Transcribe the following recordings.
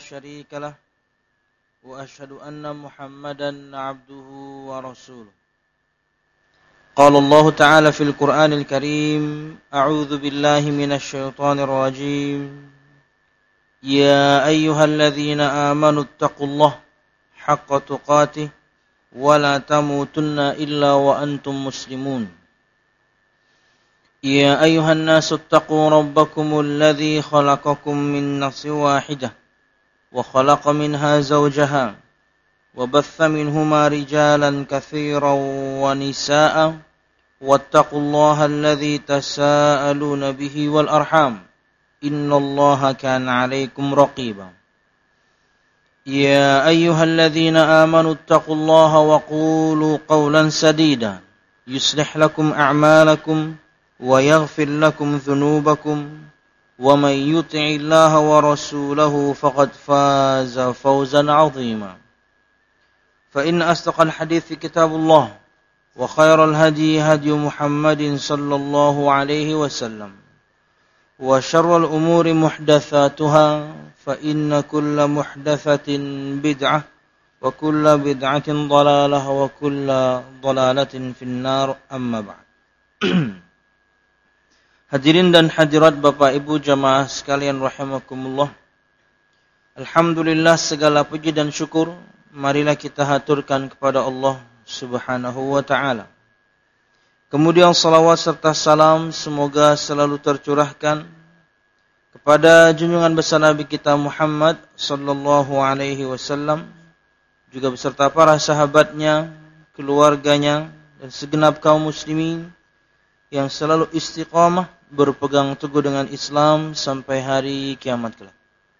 شريك له وأشهد أن محمدا عبده ورسوله قال الله تعالى في القرآن الكريم أعوذ بالله من الشيطان الرجيم يا أيها الذين آمنوا اتقوا الله حق تقاته ولا تموتن إلا وأنتم مسلمون يا أيها الناس اتقوا ربكم الذي خلقكم من نفس واحدة وخلق منها زوجها وبث منهما رجالا كثيرا ونساء واتقوا الله الذي تساءلون به والأرحام إن الله كان عليكم رقيبا يا أيها الذين آمنوا اتقوا الله وقولوا قولا سديدا يصلح لكم أعمالكم ويغفر لكم ذنوبكم ومن يطع الله ورسوله فقد فاز فوزا عظيما فإن أصدق الحديث كتاب الله وخير الهدي هدي محمد صلى الله عليه وسلم وشر الأمور محدثاتها فإن كل محدثة بدعة وكل بدعة ضلالة وكل ضلالة في النار أما بعد. Hadirin dan hadirat Bapak Ibu jamaah sekalian rahimakumullah. Alhamdulillah segala puji dan syukur marilah kita haturkan kepada Allah Subhanahu wa taala. Kemudian salawat serta salam semoga selalu tercurahkan kepada junjungan besar Nabi kita Muhammad sallallahu alaihi wasallam juga beserta para sahabatnya, keluarganya dan segenap kaum muslimin yang selalu istiqamah berpegang teguh dengan Islam sampai hari kiamat kelak.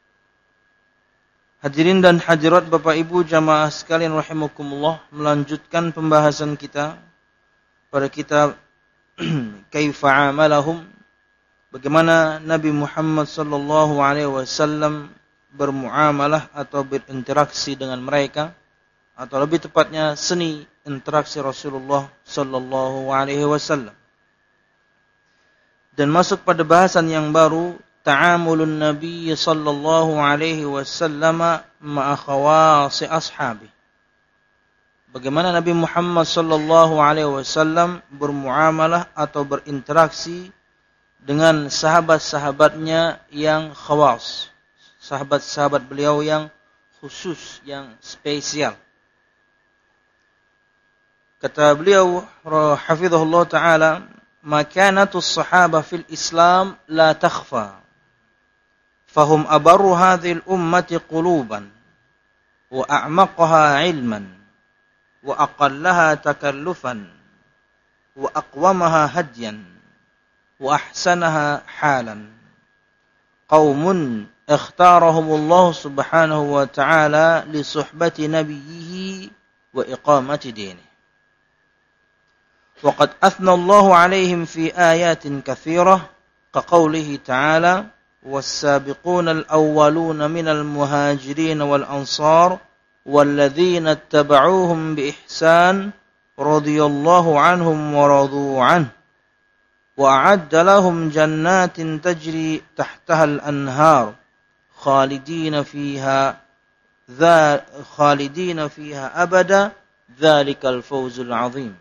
Hadirin dan hadirat Bapak Ibu jamaah sekalian rahimakumullah, melanjutkan pembahasan kita pada kitab Kaifa amalahum, bagaimana Nabi Muhammad sallallahu alaihi wasallam bermuamalah atau berinteraksi dengan mereka, atau lebih tepatnya seni interaksi Rasulullah sallallahu alaihi wasallam. Dan masuk pada bahasan yang baru, ta'amulun Nabi sallallahu alaihi wasallam ma'a khawasi ashabi. Bagaimana Nabi Muhammad sallallahu alaihi wasallam bermuamalah atau berinteraksi dengan sahabat-sahabatnya yang khawas, sahabat-sahabat beliau yang khusus, yang spesial. Kata beliau hafizahullah taala, makanatus sahabah fil Islam la takhfa fahum abarru hadhil ummati quluban wa a'maqaha ilman wa aqallaha takallufan wa aqwamaha hadyan wa ahsanaha halan qaumun ikhtarahumullah subhanahu wa ta'ala li suhbati nabiyhi wa iqamati dinihi. وقد أثنى الله عليهم في آيات كثيرة كقوله تعالى والسابقون الأولون من المهاجرين والأنصار والذين اتبعوهم بإحسان رضي الله عنهم ورضوا عنه وأعد لهم جنات تجري تحتها الأنهار خالدين فيها أبدا ذلك الفوز العظيم.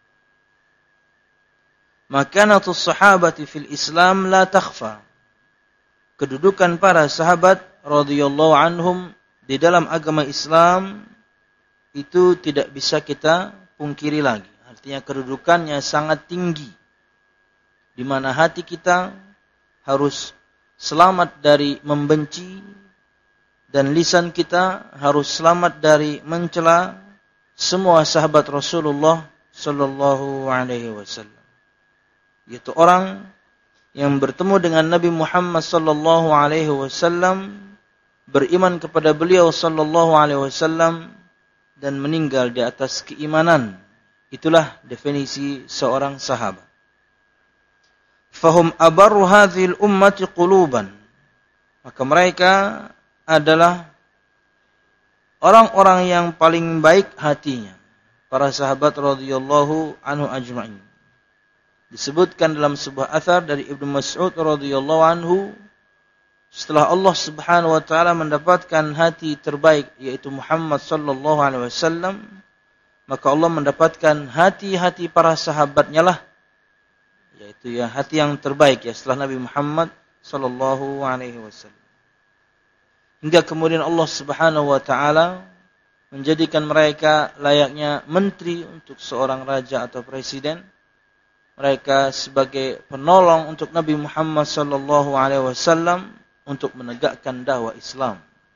Makanatus sahabati fil Islam la takhfa. Kedudukan para sahabat radhiyallahu anhum di dalam agama Islam itu tidak bisa kita pungkiri lagi. Artinya kedudukannya sangat tinggi, di mana hati kita harus selamat dari membenci dan lisan kita harus selamat dari mencela semua sahabat Rasulullah sallallahu alaihi wasallam. Yaitu orang yang bertemu dengan Nabi Muhammad sallallahu alaihi wasallam, beriman kepada beliau sallallahu alaihi wasallam dan meninggal di atas keimanan. Itulah definisi seorang sahabat. Fahum abarru hadhil ummati quluban. Maka mereka adalah orang-orang yang paling baik hatinya, para sahabat radhiyallahu anhu ajma'in. Disebutkan dalam sebuah athar dari Ibnu Mas'ud radhiyallahu anhu setelah Allah Subhanahu wa taala mendapatkan hati terbaik yaitu Muhammad sallallahu alaihi wasallam, maka Allah mendapatkan hati-hati para sahabatnya lah, yaitu ya hati yang terbaik ya setelah Nabi Muhammad sallallahu alaihi wasallam. Hingga kemudian Allah Subhanahu wa taala menjadikan mereka layaknya menteri untuk seorang raja atau presiden. Mereka sebagai penolong untuk Nabi Muhammad sallallahu alaihi wasallam untuk menegakkan dakwah Islam.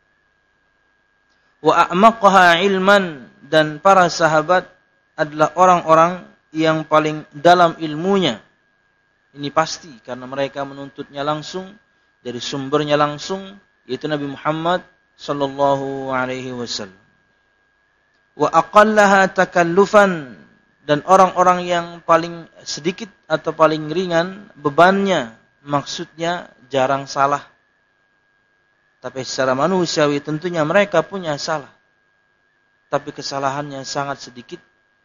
Wa a'maqaha ilman, dan para sahabat adalah orang-orang yang paling dalam ilmunya. Ini pasti karena mereka menuntutnya langsung dari sumbernya langsung, yaitu Nabi Muhammad sallallahu alaihi wasallam. Wa aqallaha takallufan, dan orang-orang yang paling sedikit atau paling ringan bebannya, maksudnya jarang salah. Tapi secara manusiawi tentunya mereka punya salah, tapi kesalahannya sangat sedikit.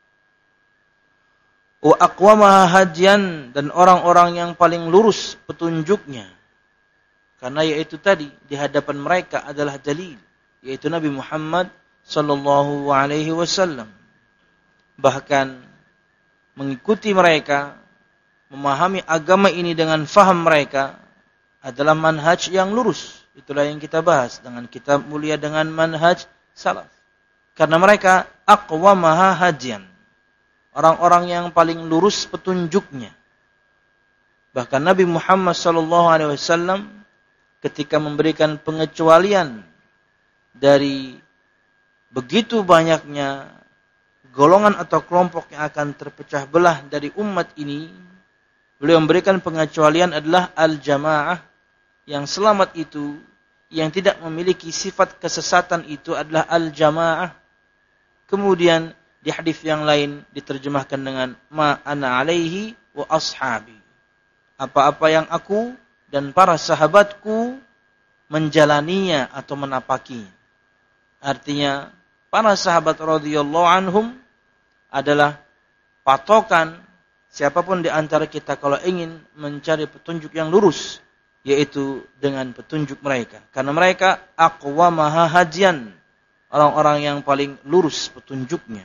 Wa aqwamaha hadiyan, dan orang-orang yang paling lurus petunjuknya, karena yaitu tadi di hadapan mereka adalah dalil, yaitu Nabi Muhammad sallallahu alaihi wasallam. Bahkan mengikuti mereka, memahami agama ini dengan faham mereka adalah manhaj yang lurus. Itulah yang kita bahas dengan kitab mulia dengan manhaj salaf. Karena mereka aqwamaha hadiyan, orang-orang yang paling lurus petunjuknya. Bahkan Nabi Muhammad sallallahu alaihi wasallam ketika memberikan pengecualian dari begitu banyaknya golongan atau kelompok yang akan terpecah belah dari umat ini, beliau memberikan pengecualian adalah al-jamaah, yang selamat itu, yang tidak memiliki sifat kesesatan itu adalah al-jamaah. Kemudian di hadis yang lain diterjemahkan dengan ma ana alaihi wa ashabi, apa-apa yang aku dan para sahabatku menjalaninya atau menapakinya. Artinya para sahabat radhiyallahu anhum adalah patokan siapapun di antara kita kalau ingin mencari petunjuk yang lurus, yaitu dengan petunjuk mereka. Karena mereka aqwamaha hadiyan, orang-orang yang paling lurus petunjuknya.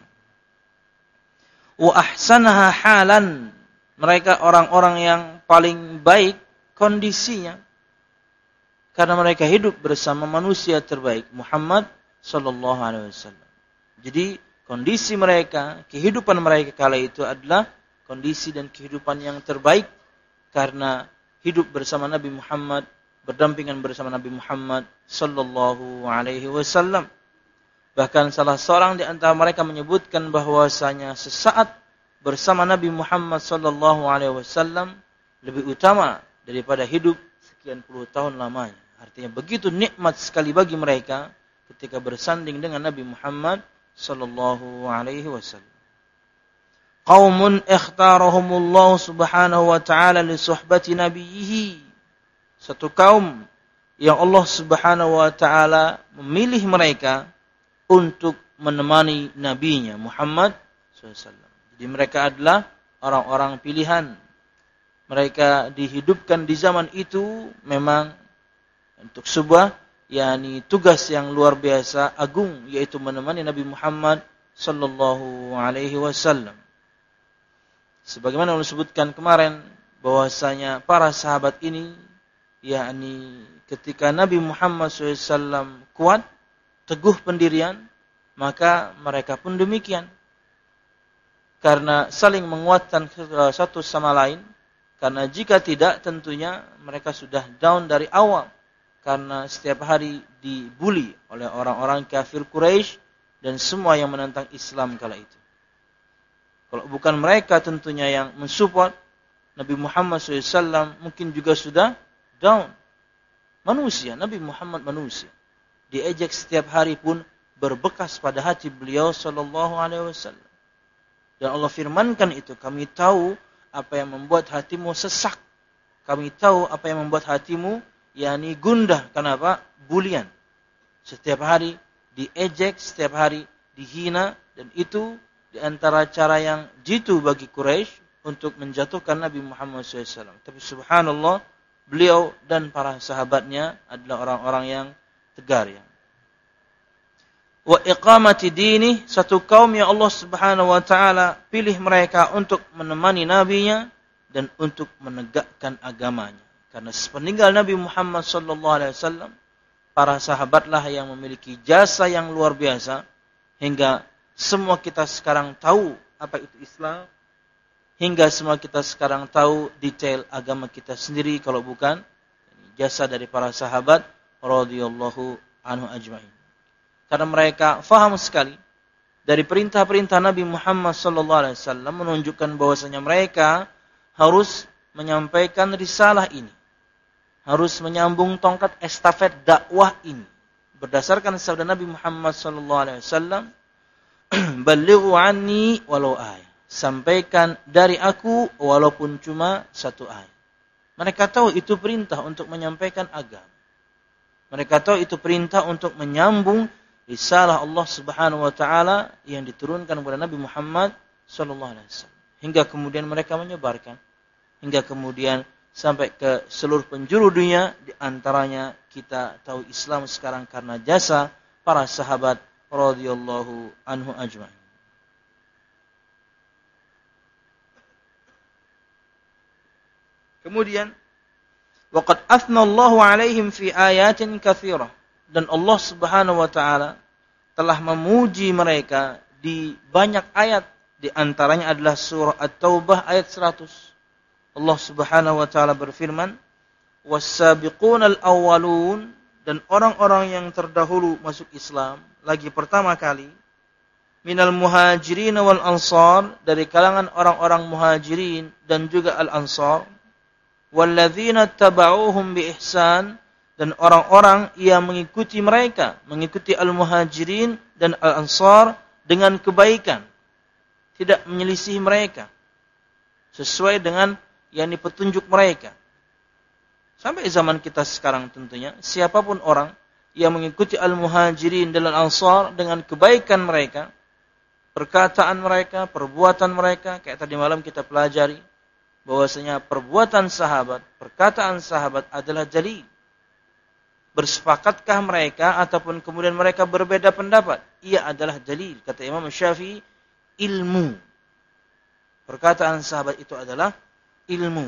Wa ahsanaha halan, mereka orang-orang yang paling baik kondisinya. Karena mereka hidup bersama manusia terbaik Muhammad sallallahu alaihi wasallam. Jadi kondisi mereka, kehidupan mereka kala itu adalah kondisi dan kehidupan yang terbaik karena hidup bersama Nabi Muhammad, berdampingan bersama Nabi Muhammad sallallahu alaihi wasallam. Bahkan salah seorang di antara mereka menyebutkan bahwasanya sesaat bersama Nabi Muhammad sallallahu alaihi wasallam lebih utama daripada hidup sekian puluh tahun lamanya. Artinya begitu nikmat sekali bagi mereka ketika bersanding dengan Nabi Muhammad sallallahu alaihi wasallam. Qaumun ikhtarahumullah subhanahu wa ta'ala li suhbati nabiyhi. Satu kaum yang Allah subhanahu wa ta'ala memilih mereka untuk menemani nabinya Muhammad SAW. Jadi mereka adalah orang-orang pilihan. Mereka dihidupkan di zaman itu memang untuk sebuah tugas yang luar biasa agung, yaitu menemani Nabi Muhammad sallallahu alaihi wasallam. Sebagaimana yang disebutkan kemarin bahwasanya para sahabat ini ketika Nabi Muhammad SAW kuat, teguh pendirian, maka mereka pun demikian. Karena saling menguatkan satu sama lain. Karena jika tidak tentunya mereka sudah down dari awal. Karena setiap hari dibuli oleh orang-orang kafir Quraisy dan semua yang menentang Islam kala itu. Kalau bukan mereka tentunya yang mensupport Nabi Muhammad SAW, mungkin juga sudah down. Manusia, Nabi Muhammad manusia. Diejek setiap hari pun berbekas pada hati beliau sallallahu alaihi wasallam. Dan Allah firmankan itu, kami tahu apa yang membuat hatimu sesak. Kami tahu apa yang membuat hatimu gundah. Kenapa? Bulian. Setiap hari diejek, setiap hari dihina, dan itu di antara cara yang jitu bagi Quraisy untuk menjatuhkan Nabi Muhammad SAW. Tapi subhanallah, beliau dan para sahabatnya adalah orang-orang yang tegar ya. Wa iqamati dini, satu kaum yang Allah Subhanahu wa taala pilih mereka untuk menemani nabinya dan untuk menegakkan agamanya. Karena sepeninggal Nabi Muhammad sallallahu alaihi wasallam, para sahabatlah yang memiliki jasa yang luar biasa hingga semua kita sekarang tahu apa itu Islam, hingga semua kita sekarang tahu detail agama kita sendiri kalau bukan jasa dari para sahabat radhiyallahu anhu ajma'in. Karena mereka faham sekali dari perintah-perintah Nabi Muhammad SAW menunjukkan bahwasanya mereka harus menyampaikan risalah ini, harus menyambung tongkat estafet dakwah ini berdasarkan sabda Nabi Muhammad SAW, "Ballighu anni walau ayat." Sampaikan dari aku walaupun cuma satu ayat. Mereka tahu itu perintah untuk menyampaikan agama. Mereka tahu itu perintah untuk menyambung risalah Allah Subhanahu wa taala yang diturunkan kepada Nabi Muhammad sallallahu alaihi wasallam. Hingga kemudian mereka menyebarkan, hingga kemudian sampai ke seluruh penjuru dunia, di antaranya kita tahu Islam sekarang karena jasa para sahabat radhiyallahu anhu ajma'in. Kemudian waqad athna Allahu 'alaihim fi ayatin katsirah, dan Allah Subhanahu wa taala telah memuji mereka di banyak ayat, di antaranya adalah surah At-Taubah ayat 100. Allah Subhanahu wa taala berfirman, "Was-sabiqunal awwalun," dan orang-orang yang terdahulu masuk Islam lagi pertama kali, minal muhajirin wal ansar, dari kalangan orang-orang muhajirin dan juga al-ansar, walladzina tabauhum bi ihsan, dan orang-orang yang mengikuti mereka, mengikuti al-muhajirin dan al-ansar dengan kebaikan, tidak menyelisih mereka, sesuai dengan yang petunjuk mereka. Sampai zaman kita sekarang tentunya, siapapun orang yang mengikuti al-muhajirin dan al-ansar dengan kebaikan mereka, perkataan mereka, perbuatan mereka, kayak tadi malam kita pelajari, bahwasanya perbuatan sahabat, perkataan sahabat adalah jalil. Bersepakatkah mereka ataupun kemudian mereka berbeda pendapat? Ia adalah dalil. Kata Imam Syafi'i, ilmu. Perkataan sahabat itu adalah ilmu.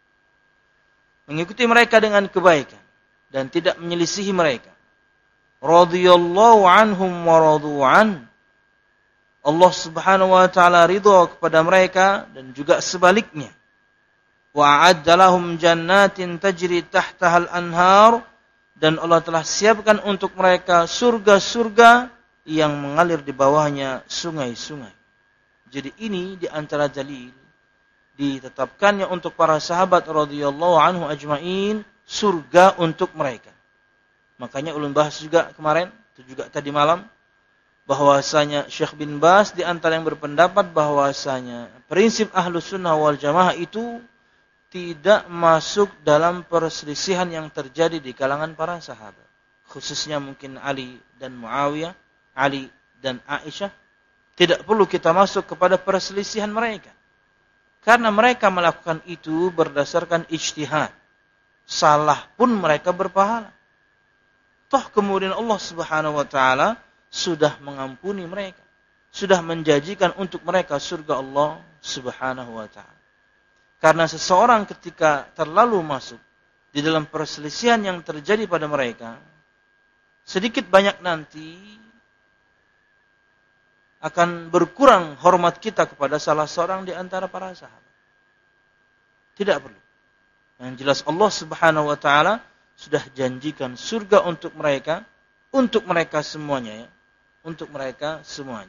Mengikuti mereka dengan kebaikan dan tidak menyelisihi mereka. Radhiyallahu anhum wa radu an. Allah Subhanahu wa taala ridha kepada mereka dan juga sebaliknya. Wa a'adda lahum jannatin tajri tahtaha al-anhar, dan Allah telah siapkan untuk mereka surga-surga yang mengalir di bawahnya sungai-sungai. Jadi ini di antara dalil ditetapkannya untuk para sahabat radhiyallahu anhu ajma'in surga untuk mereka. Makanya ulun bahas juga kemarin, itu juga tadi malam, bahwasanya Syekh bin Baz di antara yang berpendapat bahwasanya prinsip Ahlus Sunnah wal Jamaah itu tidak masuk dalam perselisihan yang terjadi di kalangan para sahabat. Khususnya mungkin Ali dan Muawiyah, Ali dan Aisyah. Tidak perlu kita masuk kepada perselisihan mereka. Karena mereka melakukan itu berdasarkan ijtihad. Salah pun mereka berpahala. Toh kemudian Allah Subhanahu wa taala sudah mengampuni mereka. Sudah menjanjikan untuk mereka surga Allah Subhanahu wa taala. Karena seseorang ketika terlalu masuk di dalam perselisihan yang terjadi pada mereka, sedikit banyak nanti akan berkurang hormat kita kepada salah seorang di antara para sahabat. Tidak perlu. Yang jelas Allah Subhanahu wa taala sudah janjikan surga untuk mereka semuanya ya. Untuk mereka semuanya.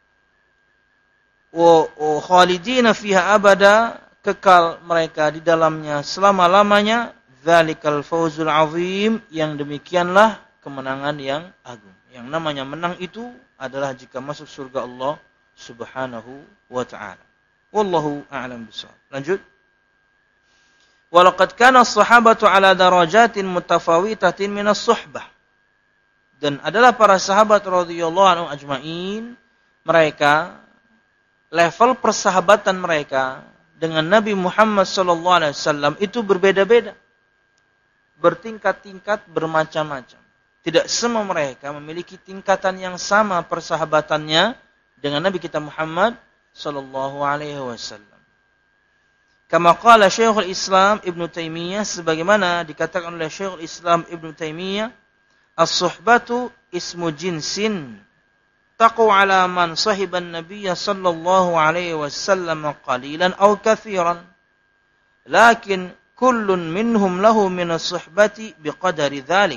Wa khalidina fiha abada, kekal mereka di dalamnya selama-lamanya. Dzalikal fawzul azim, yang demikianlah kemenangan yang agung. Yang namanya menang itu adalah jika masuk surga Allah Subhanahu wa taala. Wallahu a'lam bishawab. Lanjut. Walaqad kana as-sahabatu ala darajatin mutafawitatin minas suhbah. Dan adalah para sahabat radhiyallahu anhum ajma'in, mereka level persahabatan mereka dengan Nabi Muhammad sallallahu alaihi wasallam itu berbeda-beda. bertingkat-tingkat, bermacam-macam. Tidak semua mereka memiliki tingkatan yang sama persahabatannya dengan Nabi kita Muhammad sallallahu alaihi wasallam. Kama qala Syekhul Islam Ibnu Taimiyah, sebagaimana dikatakan oleh Syekhul Islam Ibnu Taimiyah, as-suhbatu ismu jinsin taqu ala man sahiban nabiyya sallallahu alaihi wasallam qalilan aw katsiran. Lakin kullun minhum lahu min as-suhbati biqadari dzalik.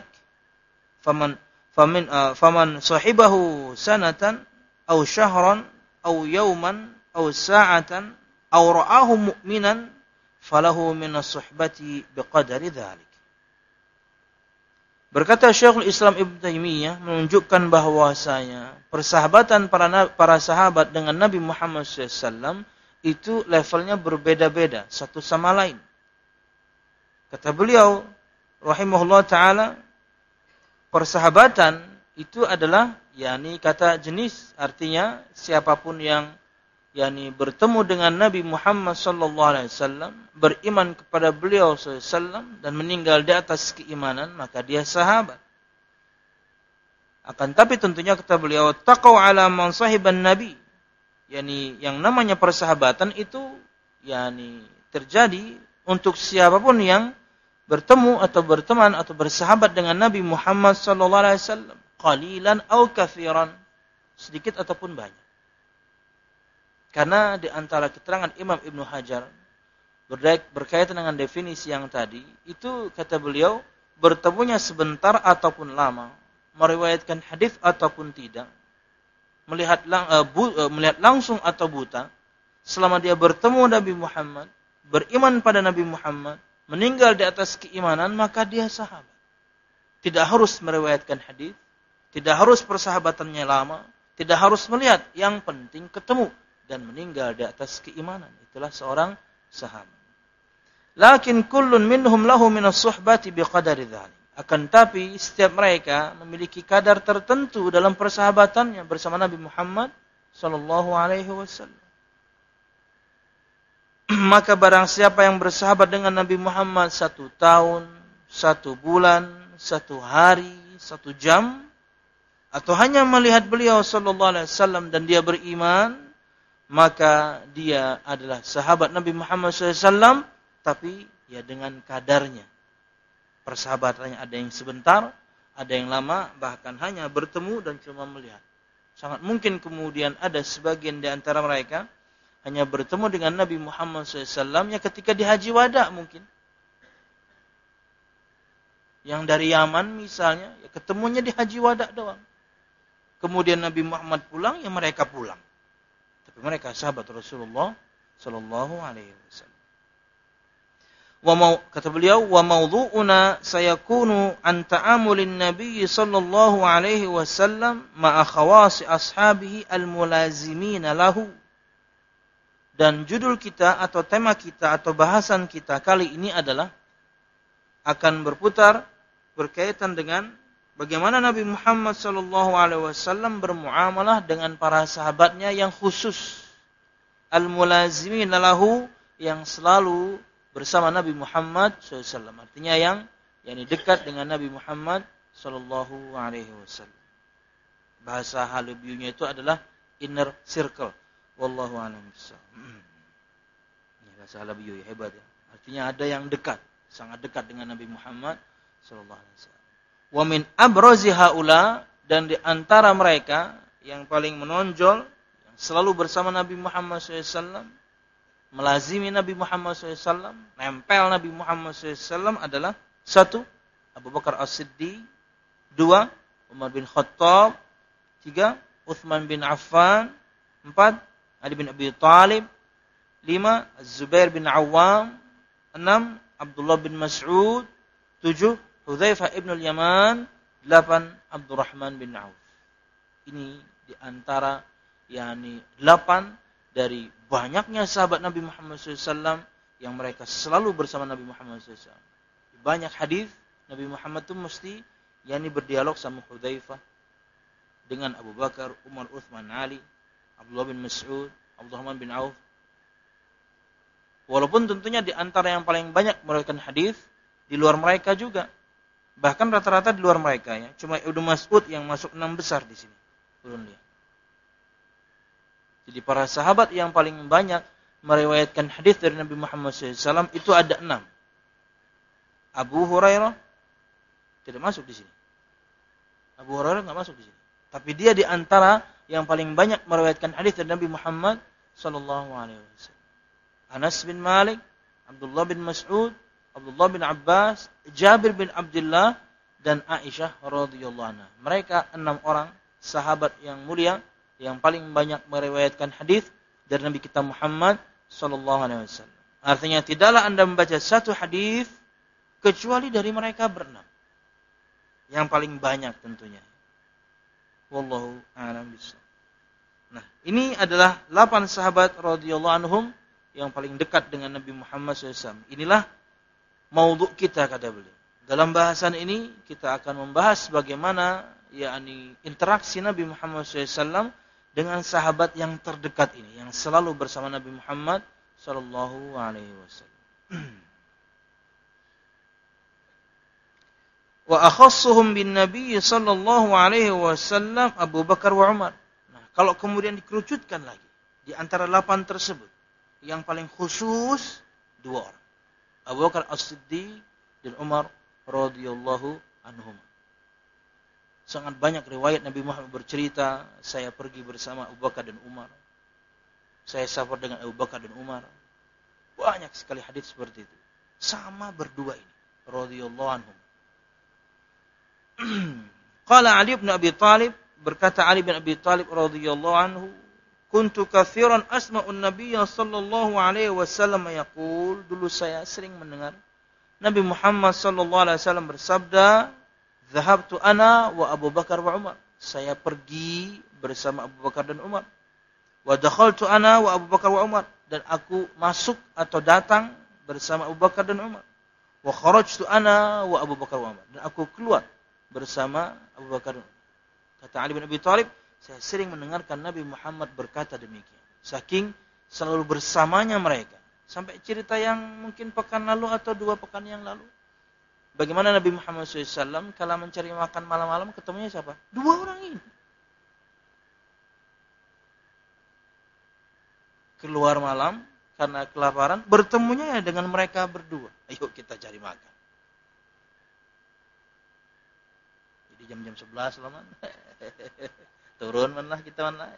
Faman sahibahu sanatan aw syahran aw yawman aw sa'atan aw ra'ahu mu'minan falahu min as-suhbati biqadari dzalik. Berkata Syekhul Islam Ibnu Taimiyah menunjukkan bahwasanya persahabatan para sahabat dengan Nabi Muhammad SAW itu levelnya berbeda-beda satu sama lain. Kata beliau rahimahullah taala, persahabatan itu adalah kata jenis, artinya siapapun yang bertemu dengan Nabi Muhammad sallallahu alaihi wasallam, beriman kepada beliau sallallahu alaihi wasallam dan meninggal di atas keimanan, maka dia sahabat. Akan tapi tentunya kata beliau, taqaw ala man sahiban nabi. Yang namanya persahabatan itu terjadi untuk siapapun yang bertemu atau berteman atau bersahabat dengan Nabi Muhammad sallallahu alaihi wasallam, qalilan aw katsiran, sedikit ataupun banyak. Karena di antara keterangan Imam Ibnu Hajar berkaitan dengan definisi yang tadi, itu kata beliau bertemunya sebentar ataupun lama, meriwayatkan hadis ataupun tidak, melihat langsung atau buta, selama dia bertemu Nabi Muhammad, beriman pada Nabi Muhammad, meninggal di atas keimanan, maka dia sahabat. Tidak harus meriwayatkan hadis, tidak harus persahabatannya lama, tidak harus melihat, yang penting ketemu dan meninggal di atas keimanan. Itulah seorang sahabat. Lakin kullun minhum lahu minas suhbati biqadari dzalik. Akan tapi setiap mereka memiliki kadar tertentu dalam persahabatannya bersama Nabi Muhammad sallallahu alaihi wasallam. Maka barang siapa yang bersahabat dengan Nabi Muhammad 1 tahun, 1 bulan, 1 hari, 1 jam, atau hanya melihat beliau sallallahu alaihi wasallam dan dia beriman, maka dia adalah sahabat Nabi Muhammad SAW, tapi dengan kadarnya. Persahabatannya ada yang sebentar, ada yang lama, bahkan hanya bertemu dan cuma melihat. Sangat mungkin kemudian ada sebagian di antara mereka hanya bertemu dengan Nabi Muhammad SAW ketika di Haji Wada mungkin. Yang dari Yaman misalnya, ketemunya di Haji Wada doang. Kemudian Nabi Muhammad pulang, mereka pulang. Tapi mereka sahabat Rasulullah sallallahu alaihi wasallam. Kata beliau, wa mawdu'una sayakunu an ta'amulin nabiy sallallahu alaihi wasallam ma'a khawasi ashabihi al-mulazimina lahu. Dan judul kita atau tema kita atau bahasan kita kali ini adalah akan berputar berkaitan dengan bagaimana Nabi Muhammad sallallahu alaihi wasallam bermuamalah dengan para sahabatnya yang khusus, al-mulazimin lahu, yang selalu bersama Nabi Muhammad sallallahu alaihi wasallam. Artinya yang dekat dengan Nabi Muhammad sallallahu alaihi wasallam. Bahasa halabiunya itu adalah inner circle. Wallahu a'lam bishawab. Bahasa halabiu hebat ya. Artinya ada yang dekat, sangat dekat dengan Nabi Muhammad sallallahu alaihi wasallam. Wa min abrazi haula, dan di antara mereka yang paling menonjol, yang selalu bersama Nabi Muhammad SAW, melazimi Nabi Muhammad SAW, nempel Nabi Muhammad SAW adalah 1. Abu Bakar As-Siddiq, 2. Umar bin Khattab, 3. Uthman bin Affan, 4. Ali bin Abi Thalib, 5. Az-Zubair bin Awam, 6. Abdullah bin Mas'ud, 7. Hudzaifah ibn al-Yaman, 8. Abdurrahman bin Auf. Ini di antara 8 dari banyaknya sahabat Nabi Muhammad SAW yang mereka selalu bersama Nabi Muhammad SAW. Banyak hadis Nabi Muhammad itu mesti berdialog sama Hudzaifah dengan Abu Bakar, Umar, Uthman, Ali, Abdullah bin Mas'ud, Abdurrahman bin Auf. Walaupun tentunya di antara yang paling banyak meriwayatkan hadis di luar mereka juga. Bahkan rata-rata di luar mereka ya. Cuma Ibnu Mas'ud yang masuk 6 besar di sini. Turun dia. Jadi para sahabat yang paling banyak meriwayatkan hadis dari Nabi Muhammad SAW itu ada 6. Abu Hurairah tidak masuk di sini. Abu Hurairah enggak masuk di sini. Tapi dia di antara yang paling banyak meriwayatkan hadis dari Nabi Muhammad sallallahu alaihi wasallam. Anas bin Malik, Abdullah bin Mas'ud, Abdullah bin Abbas, Jabir bin Abdullah dan Aisyah radhiyallahu anha. Mereka 6 orang sahabat yang mulia yang paling banyak meriwayatkan hadis dari Nabi kita Muhammad sallallahu alaihi wasallam. Artinya tidaklah Anda membaca satu hadis kecuali dari mereka berenam. Yang paling banyak tentunya. Wallahu a'lam bishawab. Nah, ini adalah 8 sahabat radhiyallahu anhum yang paling dekat dengan Nabi Muhammad SAW. Inilah maudhu' kita, kata beliau. Dalam bahasan ini kita akan membahas bagaimana yakni interaksi Nabi Muhammad SAW dengan sahabat yang terdekat ini, yang selalu bersama Nabi Muhammad sallallahu alaihi wasallam. Wa akhassuhum bin Nabi sallallahu alaihi wasallam Abu Bakar wa Umar. Nah, kalau kemudian dikerucutkan lagi di antara 8 tersebut, yang paling khusus 2 orang. Abu Bakar As-Siddiq dan Umar radhiyallahu anhum. Sangat banyak riwayat Nabi Muhammad bercerita, saya pergi bersama Abu Bakar dan Umar. Saya safar dengan Abu Bakar dan Umar. Banyak sekali hadis seperti itu. Sama berdua ini radhiyallahu anhum. Qala Ali bin Abi Thalib, berkata Ali bin Abi Thalib radhiyallahu anhu, kuntu katsiran asma'un Nabiy sallallahu alaihi wasallam yaqul, dulu saya sering mendengar Nabi Muhammad sallallahu alaihi wasallam bersabda, "Dhahabtu ana wa Abu Bakar wa Umar." Saya pergi bersama Abu Bakar dan Umar. Wa dakhaltu ana wa Abu Bakar wa Umar, dan aku masuk atau datang bersama Abu Bakar dan Umar. Wa kharajtu ana wa Abu Bakar wa Umar, dan aku keluar bersama Abu Bakar. Kata Ali bin Abi Thalib, saya sering mendengarkan Nabi Muhammad berkata demikian. Saking selalu bersamanya mereka. Sampai cerita yang mungkin pekan lalu atau 2 pekan yang lalu. Bagaimana Nabi Muhammad SAW kalau mencari makan malam-malam ketemunya siapa? 2 orang ini. Keluar malam karena kelaparan, bertemunya dengan mereka berdua. Ayo kita cari makan. Jam-jam 11 lah man. Turun manlah kita man.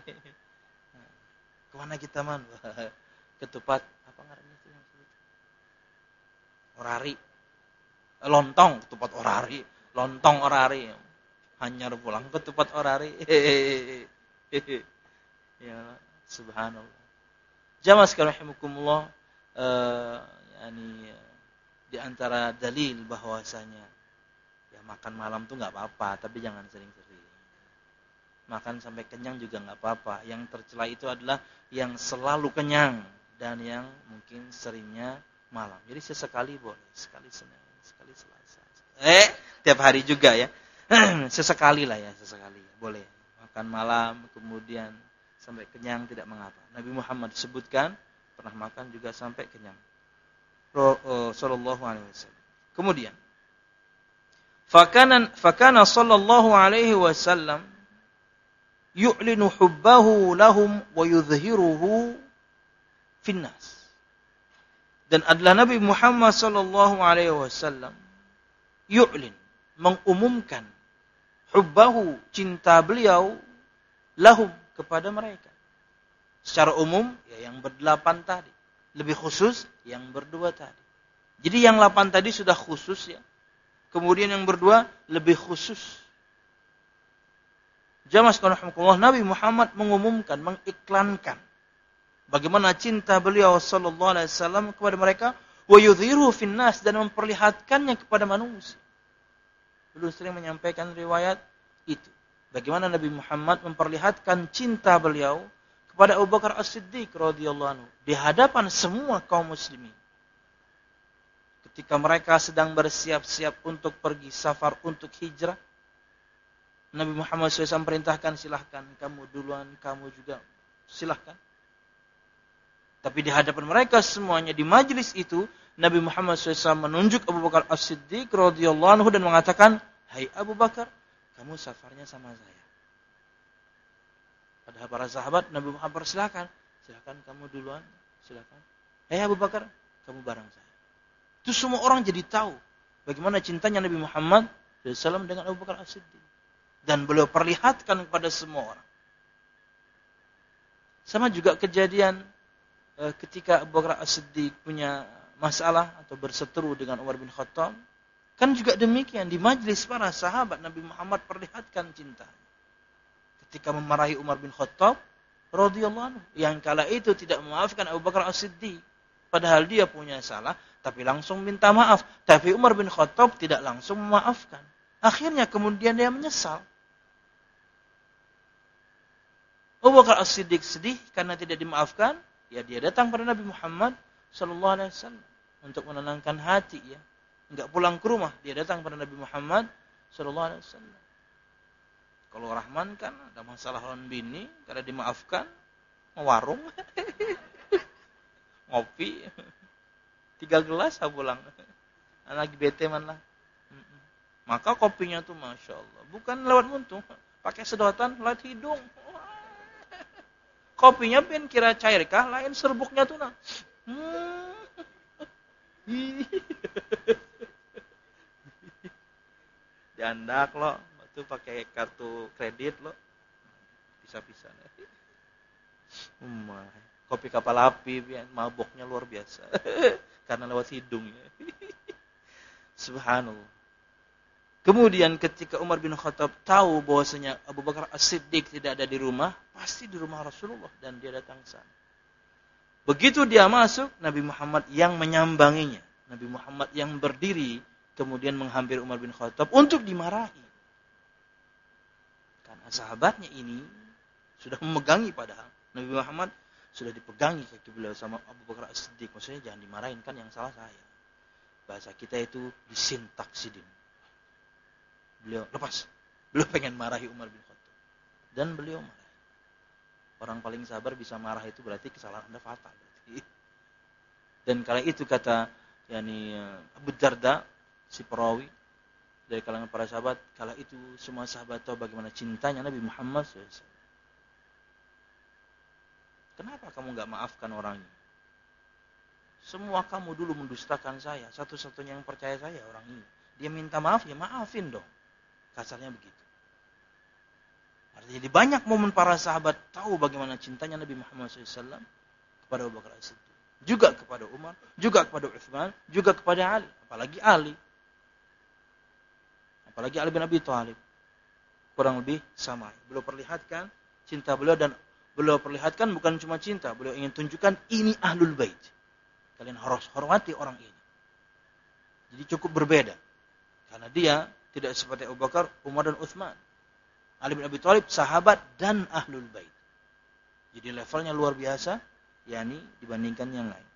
Kemana kita man? Ketupat apa ngarannya itu yang sebut? Orari. Lontong, ketupat orari. Lontong orari. Hanyar pulang ketupat orari. Ya, subhanallah. Jamaah sekalian rahimakumullah, di antara dalil bahwasanya makan malam tuh nggak apa-apa, tapi jangan sering-sering. Makan sampai kenyang juga nggak apa-apa. Yang tercela itu adalah yang selalu kenyang dan yang mungkin seringnya malam. Jadi sesekali boleh, sekali Senin, sekali Selasa. Tiap hari juga ya. Sesekali lah ya, sesekali boleh. Makan malam kemudian sampai kenyang tidak mengapa. Nabi Muhammad disebutkan pernah makan juga sampai kenyang. Sallallahu alaihi wasallam. Kemudian Fakana sallallahu alaihi wasallam yu'linu hubbahu lahum wa yudhhiruhu finnas. Dan adalah Nabi Muhammad sallallahu alaihi wasallam yu'lin, mengumumkan hubbahu, cinta beliau, lahum, kepada mereka. Secara umum ya yang ber-8 tadi, lebih khusus yang ber-2 tadi. Jadi yang 8 tadi sudah khusus ya. Kemudian yang berdua lebih khusus. Jamaah sekalian rahimakumullah, Nabi Muhammad mengumumkan, mengiklankan bagaimana cinta beliau sallallahu alaihi wasallam kepada mereka, wa yudhiruhu finnas, dan memperlihatkannya kepada manusia. Beliau sering menyampaikan riwayat itu. Bagaimana Nabi Muhammad memperlihatkan cinta beliau kepada Abu Bakar As-Siddiq radhiyallahu anhu di hadapan semua kaum muslimin. Ketika mereka sedang bersiap-siap untuk pergi safar, untuk hijrah, Nabi Muhammad SAW perintahkan, silahkan kamu duluan, kamu juga silahkan. Tapi di hadapan mereka semuanya, di majlis itu, Nabi Muhammad SAW menunjuk Abu Bakar As-Siddiq radhiyallahu anhu dan mengatakan, "Hai Abu Bakar, kamu safarnya sama saya." Padahal para sahabat Nabi Muhammad persilakan, silakan kamu duluan, silakan. "Hai Abu Bakar, kamu bareng saya." Itu semua orang jadi tahu bagaimana cintanya Nabi Muhammad SAW dengan Abu Bakar As-Siddiq. Dan beliau perlihatkan kepada semua orang. Sama juga kejadian ketika Abu Bakar As-Siddiq punya masalah atau berseteru dengan Umar bin Khattab. Kan juga demikian, di majlis para sahabat Nabi Muhammad perlihatkan cinta. Ketika memarahi Umar bin Khattab radhiyallahu anhu, yang kala itu tidak memaafkan Abu Bakar As-Siddiq. Padahal dia punya salah, tapi langsung minta maaf. Tapi Umar bin Khattab tidak langsung memaafkan. Akhirnya kemudian dia menyesal. Abu Bakar As-Siddiq sedih karena tidak dimaafkan. Ya dia datang pada Nabi Muhammad SAW untuk menenangkan hati. Ya, enggak pulang ke rumah. Dia datang pada Nabi Muhammad SAW. Kalau Rahman kan ada masalah lawan bini, karena dimaafkan, warung, ngopi, 3 gelas pulang. Lagi bete man lah. Maka kopinya tuh Masya Allah. Bukan lewat muntung. Pakai sedotan, lewat hidung. Kopinya pun kira cair kah? Lain serbuknya tuh nah. Diandak lo. Itu pakai kartu kredit lo. Bisa-bisa. Kopi kapal api. Maboknya luar biasa. Karena lewat hidung. Subhanallah. Kemudian ketika Umar bin Khattab tahu bahwasanya Abu Bakar As-Siddiq tidak ada di rumah, pasti di rumah Rasulullah dan dia datang ke sana. Begitu dia masuk, Nabi Muhammad yang menyambanginya. Nabi Muhammad yang berdiri kemudian menghampiri Umar bin Khattab untuk dimarahi. Karena sahabatnya ini sudah memegangi padahal. Nabi Muhammad sudah dipegangi kaki beliau sama Abu Bakar As-Siddiq. Maksudnya jangan dimarahin, kan yang salah saya. Bahasa kita itu disintaksidin. Beliau lepas. Beliau pengen marahi Umar bin Khattab. Dan beliau marah. Orang paling sabar bisa marah itu berarti kesalahan Anda fatal. Dan kala itu kata Abu Darda, si perawi dari kalangan para sahabat, kala itu semua sahabat tahu bagaimana cintanya Nabi Muhammad SAW. Kenapa kamu enggak maafkan orangnya? Semua kamu dulu mendustakan saya. Satu-satunya yang percaya saya orang ini. Dia minta maaf, ya maafin dong. Kasarnya begitu. Artinya di banyak momen para sahabat tahu bagaimana cintanya Nabi Muhammad SAW kepada Abu Bakar As-Siddiq. Juga kepada Umar, juga kepada Utsman, juga kepada Ali. Apalagi Ali. Apalagi Ali bin Abi Thalib. Kurang lebih sama. Beliau perlihatkan cinta beliau dan beliau perlihatkan bukan cuma cinta. Beliau ingin tunjukkan ini Ahlul Bait. Kalian harus hormati orang ini. Jadi cukup berbeda. Karena dia tidak seperti Abu Bakar, Umar dan Utsman. Ali bin Abi Thalib sahabat dan Ahlul Bait. Jadi levelnya luar biasa, yakni dibandingkan yang lain.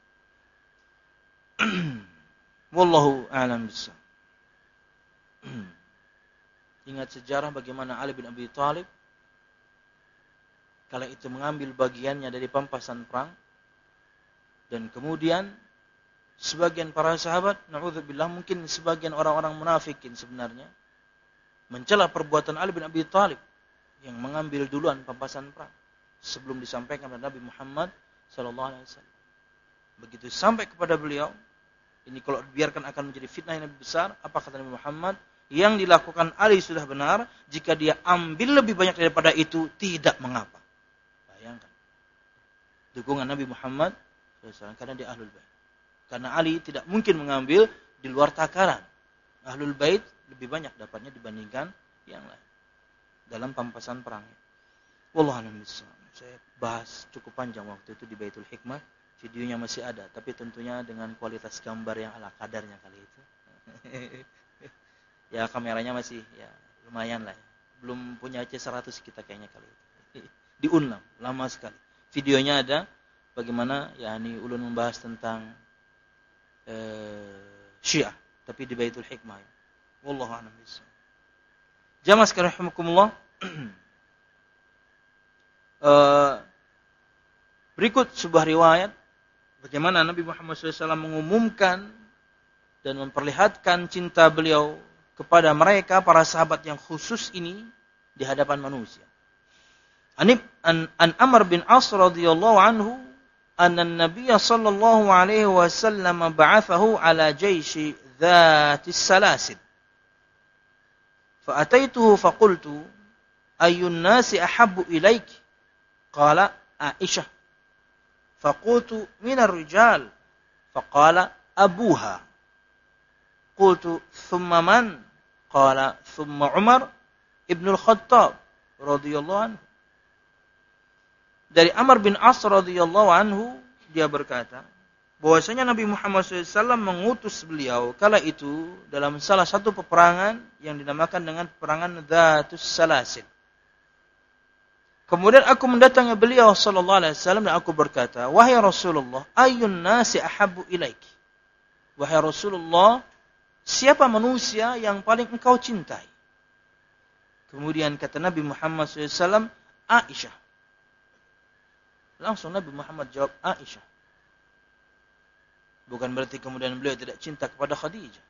Wallahu a'lam bishawab. Ingat sejarah bagaimana Ali bin Abi Thalib kala itu mengambil bagiannya dari pampasan perang dan kemudian sebagian para sahabat, na'udzubillah, mungkin sebagian orang-orang munafikin sebenarnya mencela perbuatan Ali bin Abi Thalib yang mengambil duluan pampasan perang sebelum disampaikan kepada Nabi Muhammad SAW. Begitu sampai kepada beliau, ini kalau dibiarkan akan menjadi fitnah yang lebih besar. Apa kata Nabi Muhammad? Yang dilakukan Ali sudah benar, jika dia ambil lebih banyak daripada itu tidak mengapa. Bayangkan dukungan Nabi Muhammad SAW karena dia Ahlul Bait. Karena Ali tidak mungkin mengambil di luar takaran. Ahlul Bait lebih banyak dapatnya dibandingkan yang lain. Dalam pampasan perang. Wallahu a'lam bishawab. Saya bahas cukup panjang waktu itu di Baitul Hikmah. Videonya masih ada. Tapi tentunya dengan kualitas gambar yang ala kadarnya kali itu. Ya kameranya masih ya lumayan lah. Ya. Belum punya C100 kita kayaknya kali itu. Diunlam. Lama sekali. Videonya ada. Bagaimana ulun membahas tentang Syiah, tapi di Baitul Hikmah. Wallahu a'lam bishawab. Jamaah sekalian rahimakumullah. Berikut sebuah riwayat bagaimana Nabi Muhammad SAW mengumumkan dan memperlihatkan cinta beliau kepada mereka, para sahabat yang khusus ini, di hadapan manusia. An Amr bin As radhiyallahu anhu, anna an-nabiy sallallahu alaihi wasallam ba'athahu ala jaysh dhatis salasil. Fa'ataituhu faqultu, ayyun nasi ahabbu ilaik? Qala Aisyah. Faqultu minar rijal. Faqala abuha. Qultu thumma man? Qala thumma Umar ibn al-Khattab radhiyallahu anhu. Dari Amr bin As radhiyallahu anhu, dia berkata bahwasanya Nabi Muhammad SAW mengutus beliau kala itu dalam salah satu peperangan yang dinamakan dengan peperangan Dhatus Salasil. Kemudian aku mendatangi beliau sallallahu alaihi wasallam dan aku berkata, wahai Rasulullah, ayyun nasi ahabbu ilaik? Wahai Rasulullah, siapa manusia yang paling engkau cintai? Kemudian kata Nabi Muhammad SAW, Aisyah. Langsung Nabi Muhammad jawab Aisyah. Bukan berarti kemudian beliau tidak cinta kepada Khadijah.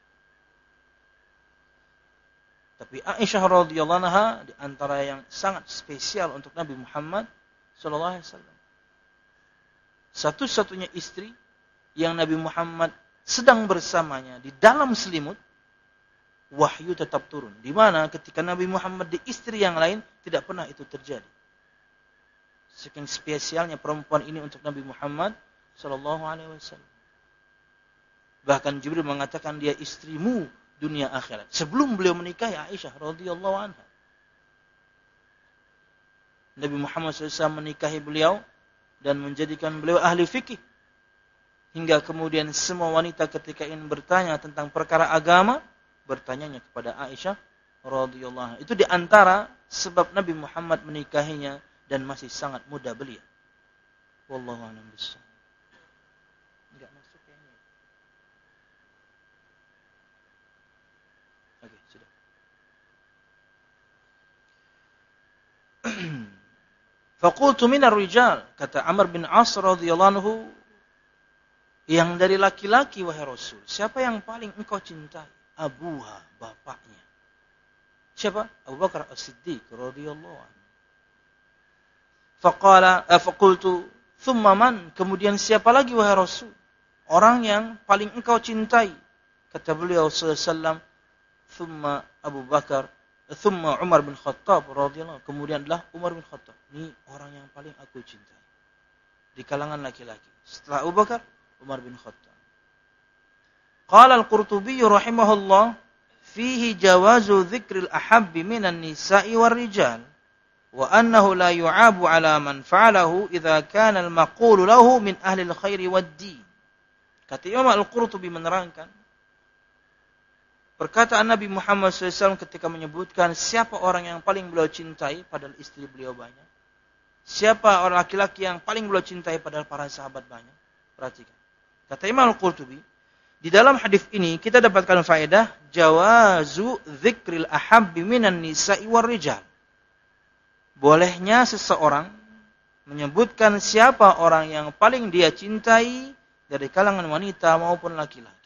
Tapi Aisyah radhiyallahu anha di antara yang sangat spesial untuk Nabi Muhammad sallallahu alaihi wasallam. Satu-satunya istri yang Nabi Muhammad sedang bersamanya di dalam selimut, wahyu tetap turun. Di mana ketika Nabi Muhammad di istri yang lain tidak pernah itu terjadi. Saking spesialnya perempuan ini untuk Nabi Muhammad sallallahu alaihi wasallam. Bahkan Jibril mengatakan dia istrimu dunia akhirat. Sebelum beliau menikahi Aisyah radhiyallahu anha. Nabi Muhammad SAW menikahi beliau dan menjadikan beliau ahli fikih. Hingga kemudian semua wanita ketika ingin bertanya tentang perkara agama, bertanyanya kepada Aisyah radhiyallahu anha. Itu di antara sebab Nabi Muhammad menikahinya dan masih sangat muda belia. Wallahu a'lam bishawab. Enggak masuk kayaknya. Oke, sudah. Faqultu minar rijal, kata Amr bin As radhiyallahu anhu, yang dari laki-laki wahai Rasul, siapa yang paling engkau cintai? Abuha, bapaknya. Siapa? Abu Bakar As-Siddiq radhiyallahu anhu. Faqultu thumma man? Kemudian siapa lagi wahai Rasul? Orang yang paling engkau cintai. Kata beliau sallallahu alaihi wasallam, thumma Abu Bakar, thumma Umar bin Khattab radhiyallahu anhu. Kemudian adalah Umar bin Khattab. Ini orang yang paling aku cintai di kalangan laki-laki. Setelah Abu Bakar, Umar bin Khattab. Qala al-Qurtubi rahimahullah, fihi jawazu dzikril ahabbi minan nisa'i war rijal. Wa annahu la yu'abu ala man fa'alahu idza kana al-maqulu lahu min ahli al-khairi wad-din. Kata Imam Al-Qurtubi menerangkan perkataan Nabi Muhammad SAW ketika menyebutkan siapa orang yang paling beliau cintai padahal istri beliau banyak. Siapa orang laki-laki yang paling beliau cintai padahal para sahabat banyak. Perhatikan. Kata Imam Al-Qurtubi, di dalam hadis ini kita dapatkan faedah jawazu dzikril ahabbi minan nisa'i war rijal. Bolehnya seseorang menyebutkan siapa orang yang paling dia cintai dari kalangan wanita maupun laki-laki.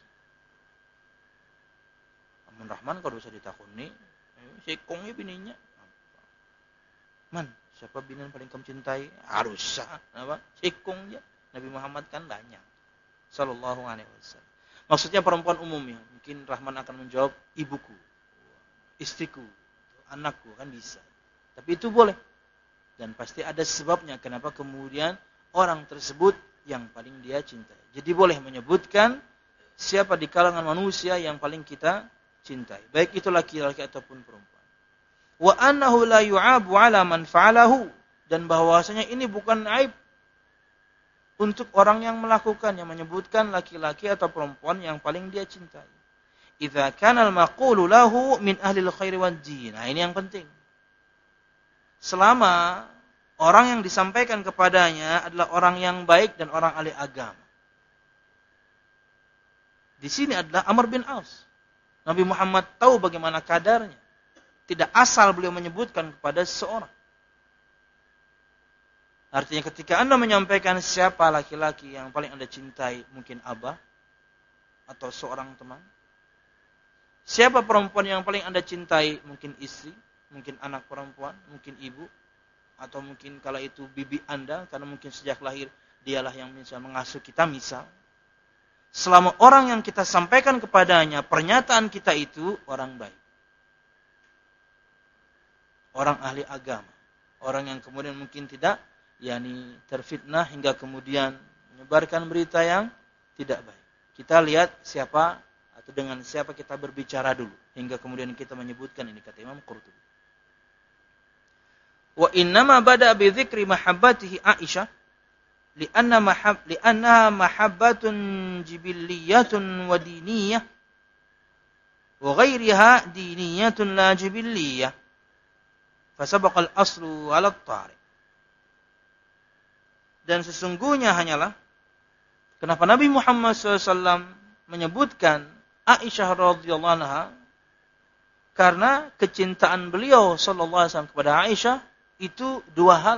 Amun Rahman kalau bisa ditakuni, sekongnya bininya. Man, siapa bini yang paling kamu cintai? Harusnya, apa? Sekongnya. Nabi Muhammad kan banyak. Sallallahu alaihi wasallam. Maksudnya perempuan umumnya. Mungkin Rahman akan menjawab ibuku, istriku, anakku, kan bisa. Tapi itu boleh. Dan pasti ada sebabnya kenapa kemudian orang tersebut yang paling dia cintai. Jadi boleh menyebutkan siapa di kalangan manusia yang paling kita cintai. Baik itu laki-laki ataupun perempuan. Wa annahu la yu'abu ala man fa'alahu. Dan bahwasanya ini bukan aib untuk orang yang melakukan, yang menyebutkan laki-laki atau perempuan yang paling dia cintai. Idza kana al-maqulu lahu min ahli al-khairi wad-din. Nah, ini yang penting. Selama orang yang disampaikan kepadanya adalah orang yang baik dan orang ahli agama. Di sini adalah Amr bin As. Nabi Muhammad tahu bagaimana kadarnya. Tidak asal beliau menyebutkan kepada seseorang. Artinya ketika Anda menyampaikan siapa laki-laki yang paling Anda cintai, mungkin abah atau seorang teman. Siapa perempuan yang paling Anda cintai, mungkin istri, mungkin anak perempuan, mungkin ibu, atau mungkin kala itu bibi Anda, karena mungkin sejak lahir dialah yang misal mengasuh kita misal. Selama orang yang kita sampaikan kepadanya, pernyataan kita itu orang baik. Orang ahli agama. Orang yang kemudian mungkin tidak terfitnah hingga kemudian menyebarkan berita yang tidak baik. Kita lihat siapa atau dengan siapa kita berbicara dulu. Hingga kemudian kita menyebutkan ini kata Imam Qurtubi. Wa innama bada bi dzikri mahabbatihi Aisyah li'annaha mahabbatun jibilliyatun wa diniyah wa ghairiha diniyatun la jibilliyah. Fasabaqal aslu 'ala at-tariq. Dan sesungguhnya hanyalah kenapa Nabi Muhammad SAW menyebutkan Aisyah radhiyallahu anha, karena kecintaan beliau sallallahu alaihi wasallam kepada Aisyah itu dua hal.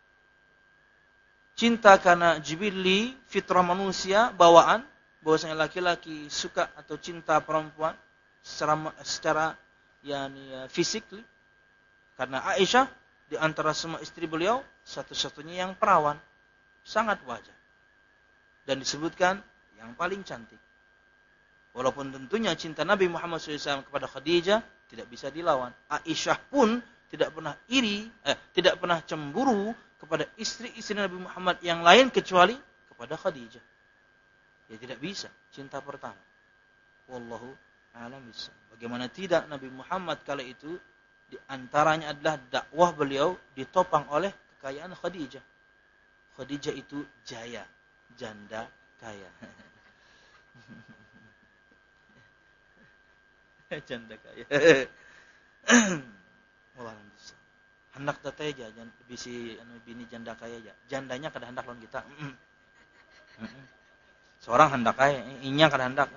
Cinta karena jibilli, fitrah manusia, bawaan, bahwasanya laki-laki suka atau cinta perempuan secara fisik. Karena Aisyah di antara semua istri beliau satu-satunya yang perawan. Sangat wajar. Dan disebutkan yang paling cantik. Walaupun tentunya cinta Nabi Muhammad SAW kepada Khadijah tidak bisa dilawan. Aisyah pun tidak pernah tidak pernah cemburu kepada istri-istri Nabi Muhammad yang lain kecuali kepada Khadijah. Ya tidak bisa. Cinta pertama. Wallahu a'lam bishawab. Bagaimana tidak Nabi Muhammad kala itu di antaranya adalah dakwah beliau ditopang oleh kekayaan Khadijah. Khadijah itu jaya, janda kaya. Janda kaya. Hendak tatay aja, bisi bini janda kaya aja. Jandanya kada hendak lawan kita. Seorang hendak kaya, inya kada hendak.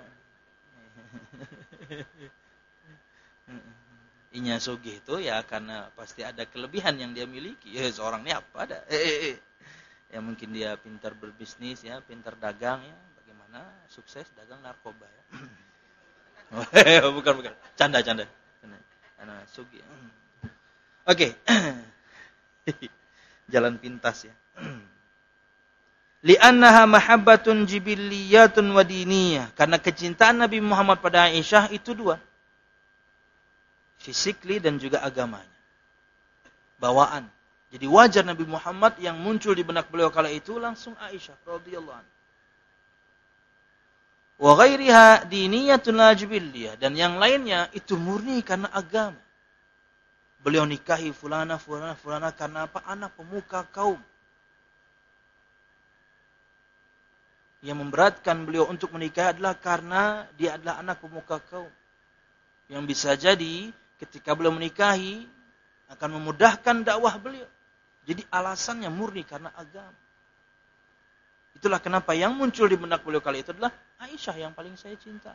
Inya sugih itu ya karena pasti ada kelebihan yang dia miliki. Ya seorang ini apa ada? Ya mungkin dia pintar berbisnis ya, pintar dagang ya, bagaimana sukses dagang narkoba ya. bukan. Canda. Karena sugi. Oke. Jalan pintas ya. Li'annaha mahabbatun jibilliyatun wa diniyah. Karena kecintaan Nabi Muhammad pada Aisyah itu dua. Fisikly dan juga agamanya. Bawaan. Jadi wajar Nabi Muhammad yang muncul di benak beliau kala itu langsung Aisyah radhiyallahu anha. Wa ghairiha diniyatun la jibilliyah, dan yang lainnya itu murni karena agama. Beliau nikahi fulana karena apa? Anak pemuka kaum. Yang memberatkan beliau untuk menikah adalah karena dia adalah anak pemuka kaum. Yang bisa jadi ketika beliau menikahi akan memudahkan dakwah beliau. Jadi alasannya murni karena agama. Itulah kenapa yang muncul di benak beliau kali itu adalah Aisyah yang paling saya cinta.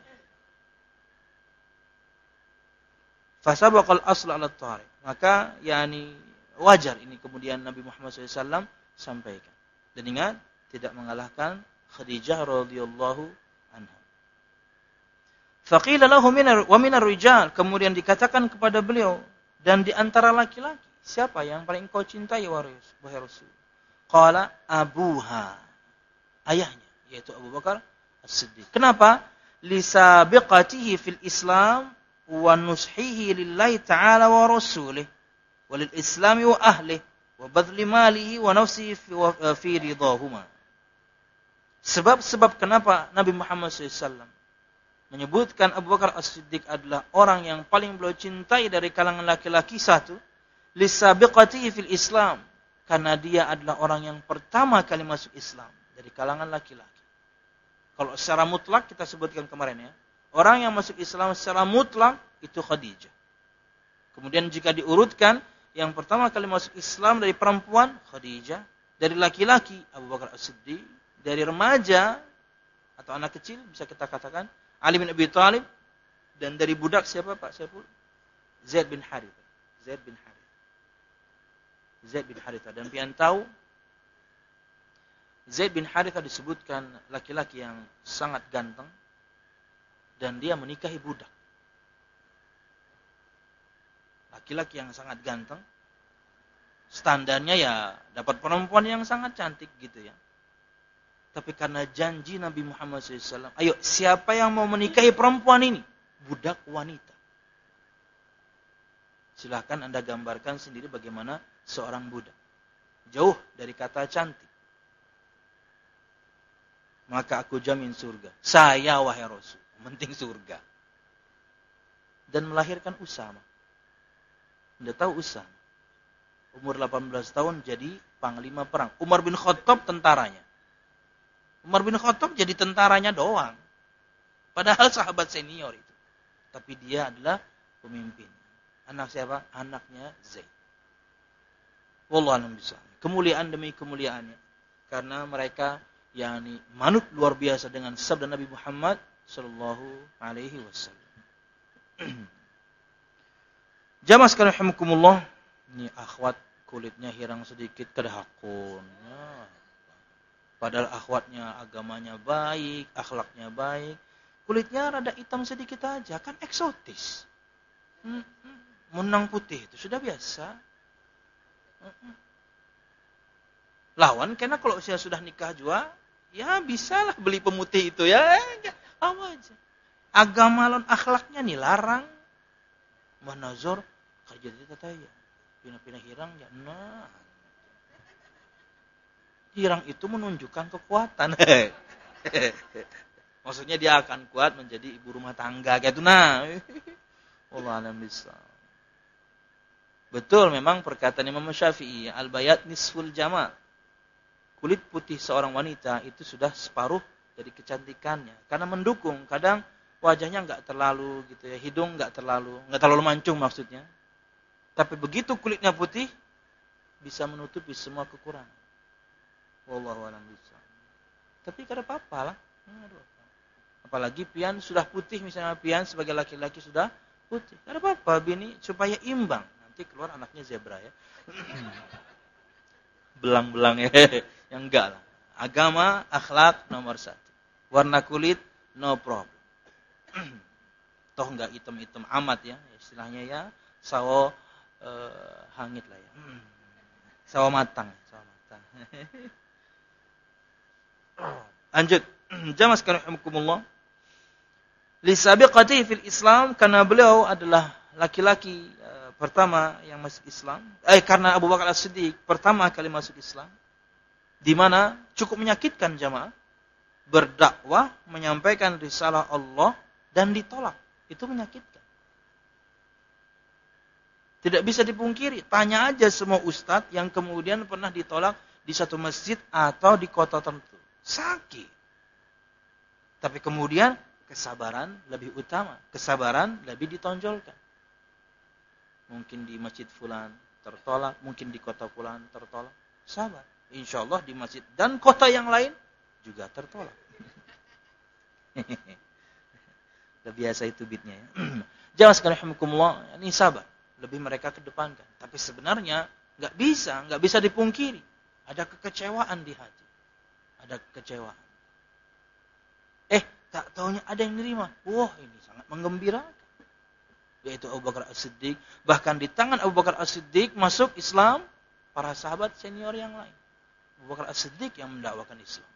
Fasabaqal asl 'ala at-tariq. Maka wajar ini kemudian Nabi Muhammad SAW sampaikan. Dan ingat, tidak mengalahkan Khadijah radhiyallahu anha. Faqila lahu wa minar rijal, kemudian dikatakan kepada beliau, dan di antara laki-laki, siapa yang paling kau cintai wahai Rasul? Qala abuha, ayahnya, yaitu Abu Bakar As-Siddiq. Kenapa? Lisabiqatihi fil Islam wa nushihi lillahi ta'ala wa rasulih wa lil islami wa ahlihi wa badli malihi wa nafsihi fi ridahuma. Sebab kenapa Nabi Muhammad SAW menyebutkan Abu Bakar As-Siddiq adalah orang yang paling beliau cintai dari kalangan laki-laki satu, lisabiqatihi fil Islam, karena dia adalah orang yang pertama kali masuk Islam dari kalangan laki-laki. Kalau secara mutlak kita sebutkan kemarin ya, orang yang masuk Islam secara mutlak itu Khadijah. Kemudian jika diurutkan, yang pertama kali masuk Islam dari perempuan Khadijah, dari laki-laki Abu Bakar As-Siddiq, dari remaja atau anak kecil bisa kita katakan Ali bin Abi Thalib, dan dari budak siapa Pak Saiful? Zaid bin Harithah. Dan pian tahu Zaid bin Harithah disebutkan laki-laki yang sangat ganteng dan dia menikahi budak. Laki-laki yang sangat ganteng, standarnya ya dapat perempuan yang sangat cantik gitu ya. Tapi karena janji Nabi Muhammad SAW, ayo siapa yang mau menikahi perempuan ini? Budak wanita. Silahkan Anda gambarkan sendiri bagaimana seorang budak. Jauh dari kata cantik. Maka aku jamin surga. Saya wahai Rasul. Penting surga. Dan melahirkan Usama. Anda tahu Usama. Umur 18 tahun jadi panglima perang. Umar bin Khattab tentaranya. Umar bin Khattab jadi tentaranya doang. Padahal sahabat senior itu. Tapi dia adalah pemimpin. Anak siapa? Anaknya Zaid. Wallahu a'lam bishawab. Kemuliaan demi kemuliaannya. Karena mereka yakni manut luar biasa dengan sabda Nabi Muhammad sallallahu alaihi wasallam. Jamaah sekalian rahimakumullah, ini akhwat kulitnya hirang sedikit kedahakun. Ya. Padahal akhwatnya agamanya baik, akhlaknya baik. Kulitnya rada hitam sedikit aja, kan eksotis. Menang putih itu sudah biasa. Lawan karena kalau saya sudah nikah juga, ya bisalah beli pemutih itu ya. Apa aja. Agama lawan akhlaknya nih larang. Manazor kerja di tataya. Pina-pina hirang ya. Nah. Hirang itu menunjukkan kekuatan. Maksudnya dia akan kuat menjadi ibu rumah tangga gitu. Nah. Allah alam bisa. Betul memang perkataan Imam Syafi'i, al-bayat nisful jamal. Kulit putih seorang wanita itu sudah separuh dari kecantikannya. Karena mendukung, kadang wajahnya enggak terlalu gitu ya, hidung enggak terlalu mancung maksudnya. Tapi begitu kulitnya putih bisa menutupi semua kekurangan. Wallahu a'lam bishawab. Tapi kada apa-apa lah. Apalagi pian sudah putih, misalnya pian sebagai laki-laki sudah putih. Kada apa-apa bini supaya imbang. Nanti keluar anaknya zebra ya. Belang-belang ya. Yang enggak lah. Agama, akhlak nomor 1. Warna kulit no problem. Toh enggak hitam-hitam amat ya. Istilahnya ya sawo hangit lah ya. Sawo matang. Lanjut. Jamaah sekalian rahimakumullah. Lisabiqati fil Islam, karena beliau adalah laki-laki pertama yang masuk Islam. Karena Abu Bakar As-Siddiq pertama kali masuk Islam. Di mana cukup menyakitkan jamaah. Berdakwah, menyampaikan risalah Allah dan ditolak. Itu menyakitkan. Tidak bisa dipungkiri. Tanya aja semua ustadz yang kemudian pernah ditolak di satu masjid atau di kota tertentu. Sakit. Tapi kemudian kesabaran lebih utama. Kesabaran lebih ditonjolkan. Mungkin di masjid fulan tertolak. Mungkin di kota fulan tertolak. Sabar. Insya Allah di masjid dan kota yang lain juga tertolak. Udah biasa itu bitnya ya. Jangan sekali rahimakumullah, ini sabar. Lebih mereka kedepankan. Tapi sebenarnya nggak bisa dipungkiri. Ada kekecewaan di hati. Ada kekecewaan. Tak taunya ada yang nerima. Wah, ini sangat menggembirakan. Yaitu Abu Bakar As-Siddiq. Bahkan di tangan Abu Bakar As-Siddiq masuk Islam para sahabat senior yang lain. Abu Bakar As-Siddiq yang mendakwakan Islam.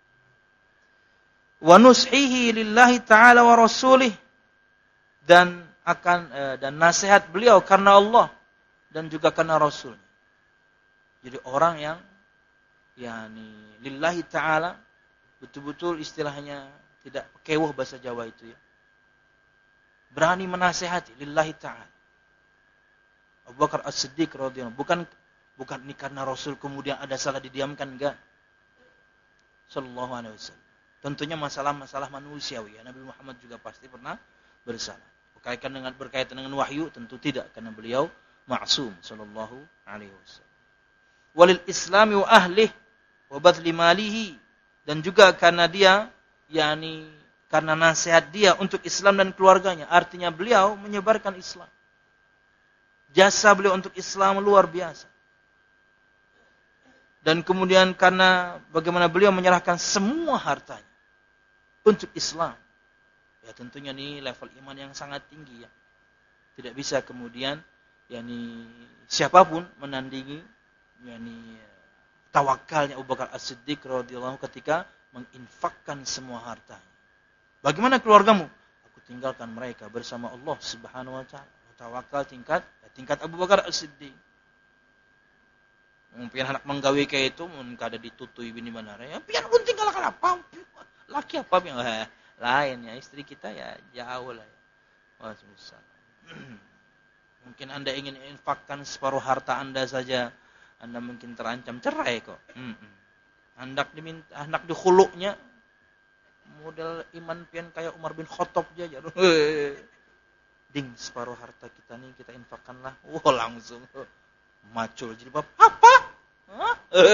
Wa nushihi lillahi ta'ala wa rasulih. Dan nasihat beliau karena Allah dan juga karena Rasulnya. Jadi orang yang lillahi ta'ala, betul-betul istilahnya tidak kewuh bahasa Jawa itu ya. Berani menasihati lillahi ta'ala. Abu Bakar As-Siddiq radhiyallahu bukan ini karena Rasul kemudian ada salah didiamkan, enggak. Sallallahu alaihi wasallam. Tentunya masalah-masalah manusiawi ya. Nabi Muhammad juga pasti pernah bersalah. Berkaitan dengan wahyu tentu tidak, karena beliau ma'sum sallallahu alaihi wasallam. Walil islami wa ahlihi wa badli malihi, dan juga karena dia karena nasihat dia untuk Islam dan keluarganya. Artinya beliau menyebarkan Islam. Jasa beliau untuk Islam luar biasa. Dan kemudian karena bagaimana beliau menyerahkan semua hartanya untuk Islam. Ya tentunya ini level iman yang sangat tinggi ya. Tidak bisa kemudian siapapun menandingi tawakalnya Abu Bakar As-Siddiq radhiyallahu ketika menginfakkan semua hartanya. Bagaimana keluargamu? Aku tinggalkan mereka bersama Allah Subhanahu wa taala. Tawakal tingkat Abu Bakar As-Siddiq. Mungkin anak menggawe kayak itu mun kada ditutui bini manara ya pian pun tinggalkan apa laki apa yang lain ya istri kita ya jauh lah ya. Wah susah. Mungkin Anda ingin infakkan separuh harta Anda saja Anda mungkin terancam cerai kok. Hendak dihuluknya model iman pian kayak Umar bin Khattab aja. Ding separuh harta kita nih kita infakkanlah. Wah langsung macul jadi bab apa? Hah?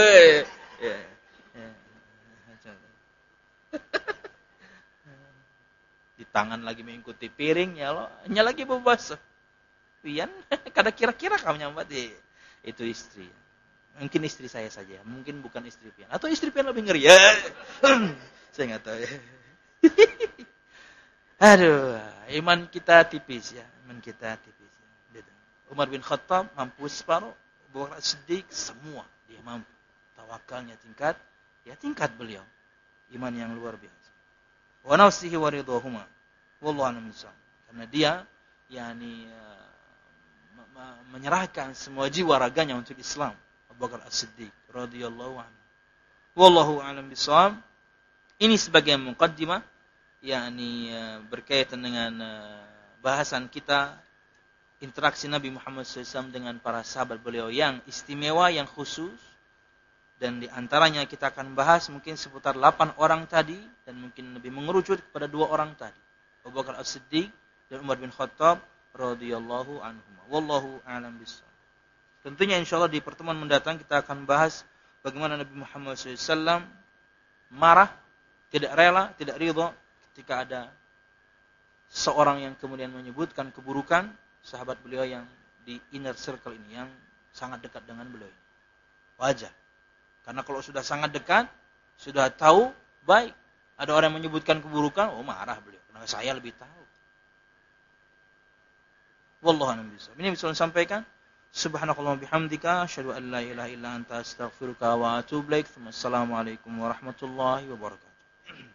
Di tangan lagi mengikuti piring ya lo, nya lagi bebas. Pian kada kira-kira kamu nyambat itu istri. Mungkin istri saya saja, mungkin bukan istri pian atau istri pian lebih ngeri ya. Saya enggak tahu ya. Aduh, iman kita tipis ya, iman kita tipis. Umar bin Khattab mampu separuh, Abu Bakar Siddiq semua dia mampu. Tawakalnya tingkat beliau. Iman yang luar biasa. Wa nafsihi wa ridhahuma. Wallahu a'lam bishawab. Karena dia menyerahkan semua jiwa raganya untuk Islam. Abu Bakar As-Siddiq radhiyallahu anhu. Wallahu a'lam bishawab. Ini sebagai muqaddimah berkaitan dengan bahasan kita interaksi Nabi Muhammad SAW dengan para sahabat beliau yang istimewa, yang khusus. Dan di antaranya kita akan bahas mungkin seputar 8 orang tadi. Dan mungkin lebih mengerucut kepada 2 orang tadi. Abu Bakar As-Siddiq dan Umar bin Khattab radhiyallahu anhum. Wallahu a'lam bishawab. Tentunya insyaAllah di pertemuan mendatang kita akan bahas bagaimana Nabi Muhammad SAW marah, tidak rela, tidak ridha ketika ada seorang yang kemudian menyebutkan keburukan sahabat beliau yang di inner circle ini, yang sangat dekat dengan beliau ini. Wajar. Karena kalau sudah sangat dekat, sudah tahu, baik. Ada orang yang menyebutkan keburukan, marah beliau. Karena saya lebih tahu. Wallahu a'lam bishawab. Ini bisa saya sampaikan. Subhanakallahumma bihamdika, asyhadu an la ilaha illa anta astaghfiruka wa atubu ilaik. Assalamualaikum warahmatullahi wabarakatuh.